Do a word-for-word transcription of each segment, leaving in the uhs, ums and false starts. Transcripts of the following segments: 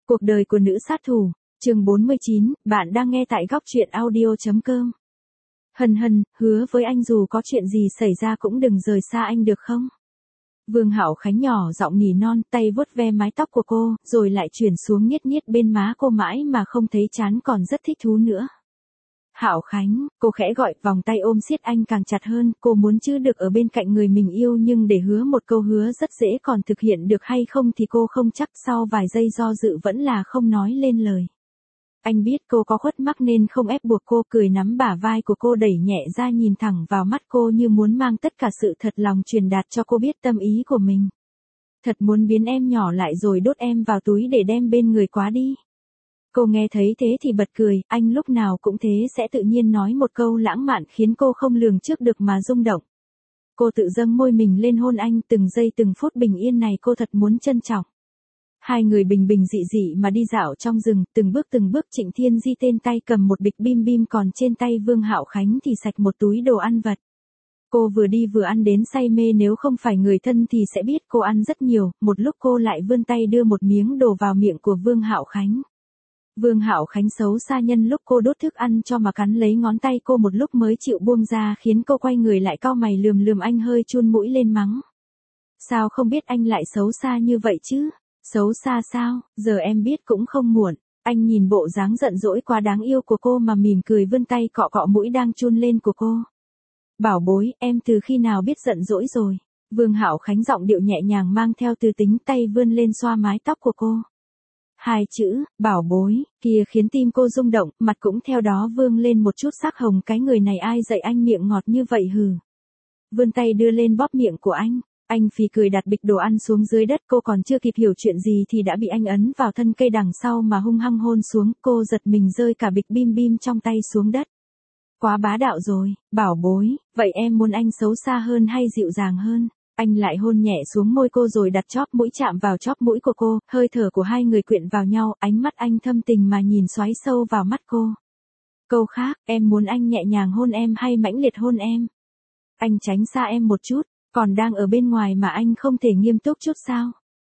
Cuộc đời của nữ sát thủ, chương bốn mươi chín, bạn đang nghe tại góc truyện audio chấm com. Hân hân, hứa với anh dù có chuyện gì xảy ra cũng đừng rời xa anh được không? Vương Hạo Khánh nhỏ giọng nỉ non, tay vuốt ve mái tóc của cô, rồi lại chuyển xuống niết niết bên má cô mãi mà không thấy chán còn rất thích thú nữa. Hạo Khánh, cô khẽ gọi, vòng tay ôm siết anh càng chặt hơn, cô muốn chứ được ở bên cạnh người mình yêu nhưng để hứa một câu hứa rất dễ, còn thực hiện được hay không thì cô không chắc, sau vài giây do dự vẫn là không nói lên lời. Anh biết cô có khuất mắc nên không ép buộc cô, cười nắm bả vai của cô đẩy nhẹ ra, nhìn thẳng vào mắt cô như muốn mang tất cả sự thật lòng truyền đạt cho cô biết tâm ý của mình. Thật muốn biến em nhỏ lại rồi đốt em vào túi để đem bên người quá đi. Cô nghe thấy thế thì bật cười, anh lúc nào cũng thế, sẽ tự nhiên nói một câu lãng mạn khiến cô không lường trước được mà rung động. Cô tự dâng môi mình lên hôn anh, từng giây từng phút bình yên này cô thật muốn trân trọng. Hai người bình bình dị dị mà đi dạo trong rừng, từng bước từng bước Trịnh Thiên Di tên tay cầm một bịch bim bim, còn trên tay Vương Hạo Khánh thì sạch một túi đồ ăn vặt. Cô vừa đi vừa ăn đến say mê, nếu không phải người thân thì sẽ biết cô ăn rất nhiều, một lúc cô lại vươn tay đưa một miếng đồ vào miệng của Vương Hạo Khánh. Vương Hạo Khánh xấu xa nhân lúc cô đốt thức ăn cho mà cắn lấy ngón tay cô một lúc mới chịu buông ra, khiến cô quay người lại cau mày lườm lườm anh, hơi chun mũi lên mắng. Sao không biết anh lại xấu xa như vậy chứ? Xấu xa sao, giờ em biết cũng không muộn. Anh nhìn bộ dáng giận dỗi quá đáng yêu của cô mà mỉm cười vươn tay cọ cọ mũi đang chun lên của cô. Bảo bối, em từ khi nào biết giận dỗi rồi? Vương Hạo Khánh giọng điệu nhẹ nhàng mang theo tư tính, tay vươn lên xoa mái tóc của cô. Hai chữ, bảo bối, kia khiến tim cô rung động, mặt cũng theo đó vương lên một chút sắc hồng, cái người này ai dạy anh miệng ngọt như vậy hừ. Vươn tay đưa lên bóp miệng của anh. Anh phì cười đặt bịch đồ ăn xuống dưới đất, cô còn chưa kịp hiểu chuyện gì thì đã bị anh ấn vào thân cây đằng sau mà hung hăng hôn xuống, cô giật mình rơi cả bịch bim bim trong tay xuống đất. Quá bá đạo rồi, bảo bối, vậy em muốn anh xấu xa hơn hay dịu dàng hơn? Anh lại hôn nhẹ xuống môi cô rồi đặt chóp mũi chạm vào chóp mũi của cô, hơi thở của hai người quyện vào nhau, ánh mắt anh thâm tình mà nhìn xoáy sâu vào mắt cô. Câu khác, em muốn anh nhẹ nhàng hôn em hay mãnh liệt hôn em? Anh tránh xa em một chút. Còn đang ở bên ngoài mà anh không thể nghiêm túc chút sao?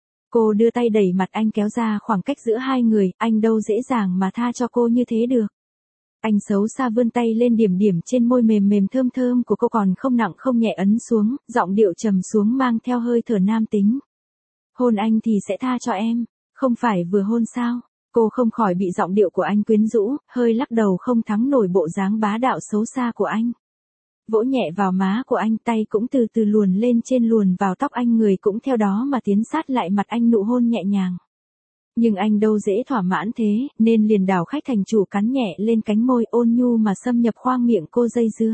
Cô đưa tay đẩy mặt anh, kéo ra khoảng cách giữa hai người, anh đâu dễ dàng mà tha cho cô như thế được. Anh xấu xa vươn tay lên điểm điểm trên môi mềm mềm thơm thơm của cô, còn không nặng không nhẹ ấn xuống, giọng điệu trầm xuống mang theo hơi thở nam tính. Hôn anh thì sẽ tha cho em, không phải vừa hôn sao? Cô không khỏi bị giọng điệu của anh quyến rũ, hơi lắc đầu không thắng nổi bộ dáng bá đạo xấu xa của anh. Vỗ nhẹ vào má của anh, tay cũng từ từ luồn lên trên, luồn vào tóc anh, người cũng theo đó mà tiến sát lại mặt anh, nụ hôn nhẹ nhàng. Nhưng anh đâu dễ thỏa mãn thế, nên liền đảo khách thành chủ, cắn nhẹ lên cánh môi ôn nhu mà xâm nhập khoang miệng cô dây dưa.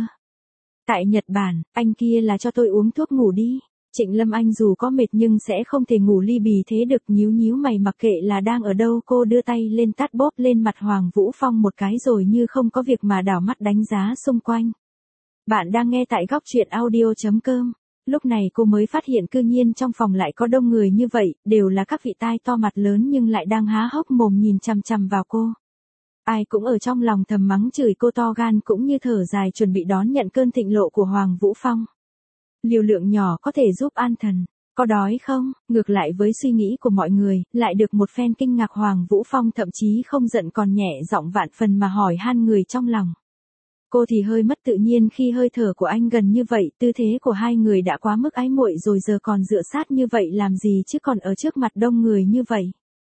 Tại Nhật Bản, anh kia là cho tôi uống thuốc ngủ đi. Trịnh Lâm Anh dù có mệt nhưng sẽ không thể ngủ ly bì thế được, nhíu nhíu mày mặc kệ là đang ở đâu, cô đưa tay lên tát bóp lên mặt Hoàng Vũ Phong một cái rồi như không có việc mà đảo mắt đánh giá xung quanh. Bạn đang nghe tại góc truyện audio chấm com. Lúc này cô mới phát hiện cư nhiên trong phòng lại có đông người như vậy, đều là các vị tai to mặt lớn nhưng lại đang há hốc mồm nhìn chằm chằm vào cô. Ai cũng ở trong lòng thầm mắng chửi cô to gan, cũng như thở dài chuẩn bị đón nhận cơn thịnh nộ của Hoàng Vũ Phong. Liều lượng nhỏ có thể giúp an thần, có đói không? Ngược lại với suy nghĩ của mọi người, lại được một phen kinh ngạc, Hoàng Vũ Phong thậm chí không giận còn nhẹ giọng vạn phần mà hỏi han người trong lòng. Cô thì hơi mất tự nhiên khi hơi thở của anh gần như vậy, tư thế của hai người đã quá mức ái muội rồi, giờ còn dựa sát như vậy làm gì chứ, còn ở trước mặt đông người như vậy.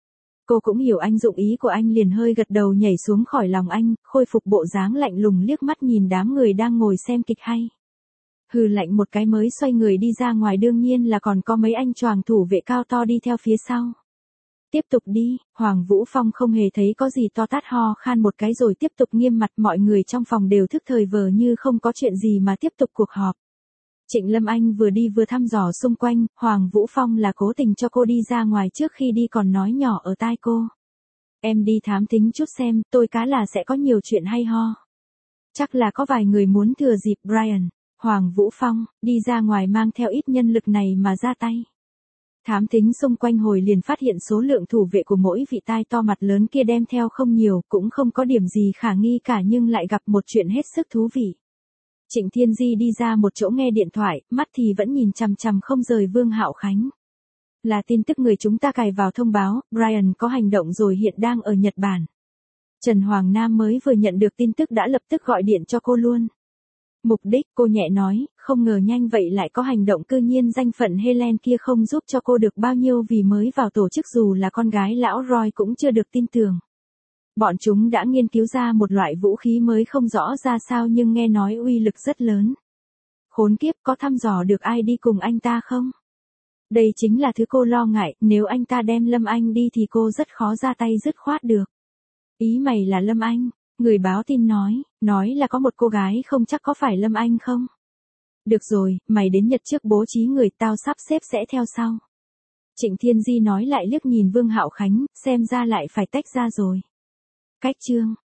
Cô cũng hiểu anh dụng ý của anh, liền hơi gật đầu nhảy xuống khỏi lòng anh, khôi phục bộ dáng lạnh lùng liếc mắt nhìn đám người đang ngồi xem kịch hay. Hừ lạnh một cái mới xoay người đi ra ngoài, đương nhiên là còn có mấy anh choàng thủ vệ cao to đi theo phía sau. Tiếp tục đi, Hoàng Vũ Phong không hề thấy có gì to tát, ho khan một cái rồi tiếp tục nghiêm mặt, mọi người trong phòng đều thức thời vờ như không có chuyện gì mà tiếp tục cuộc họp. Trịnh Lâm Anh vừa đi vừa thăm dò xung quanh, Hoàng Vũ Phong là cố tình cho cô đi ra ngoài trước khi đi còn nói nhỏ ở tai cô. Em đi thám thính chút xem, tôi cá là sẽ có nhiều chuyện hay ho. Chắc là có vài người muốn thừa dịp Brian, Hoàng Vũ Phong, đi ra ngoài mang theo ít nhân lực này mà ra tay. Thám thính xung quanh hồi liền phát hiện số lượng thủ vệ của mỗi vị tai to mặt lớn kia đem theo không nhiều, cũng không có điểm gì khả nghi cả, nhưng lại gặp một chuyện hết sức thú vị. Trịnh Thiên Di đi ra một chỗ nghe điện thoại, mắt thì vẫn nhìn chằm chằm không rời Vương Hạo Khánh. Là tin tức người chúng ta cài vào thông báo, Brian có hành động rồi hiện đang ở Nhật Bản. Trần Hoàng Nam mới vừa nhận được tin tức đã lập tức gọi điện cho cô luôn. Mục đích, cô nhẹ nói, không ngờ nhanh vậy lại có hành động, cư nhiên danh phận Helen kia không giúp cho cô được bao nhiêu vì mới vào tổ chức, dù là con gái lão Roy cũng chưa được tin tưởng. Bọn chúng đã nghiên cứu ra một loại vũ khí mới không rõ ra sao nhưng nghe nói uy lực rất lớn. Khốn kiếp, có thăm dò được ai đi cùng anh ta không? Đây chính là thứ cô lo ngại, nếu anh ta đem Lâm Anh đi thì cô rất khó ra tay dứt khoát được. Ý mày là Lâm Anh? Người báo tin nói, nói là có một cô gái, không chắc có phải Lâm Anh không? Được rồi, mày đến Nhật trước bố trí người, tao sắp xếp sẽ theo sau. Trịnh Thiên Di nói lại liếc nhìn Vương Hạo Khánh, xem ra lại phải tách ra rồi. Cách chương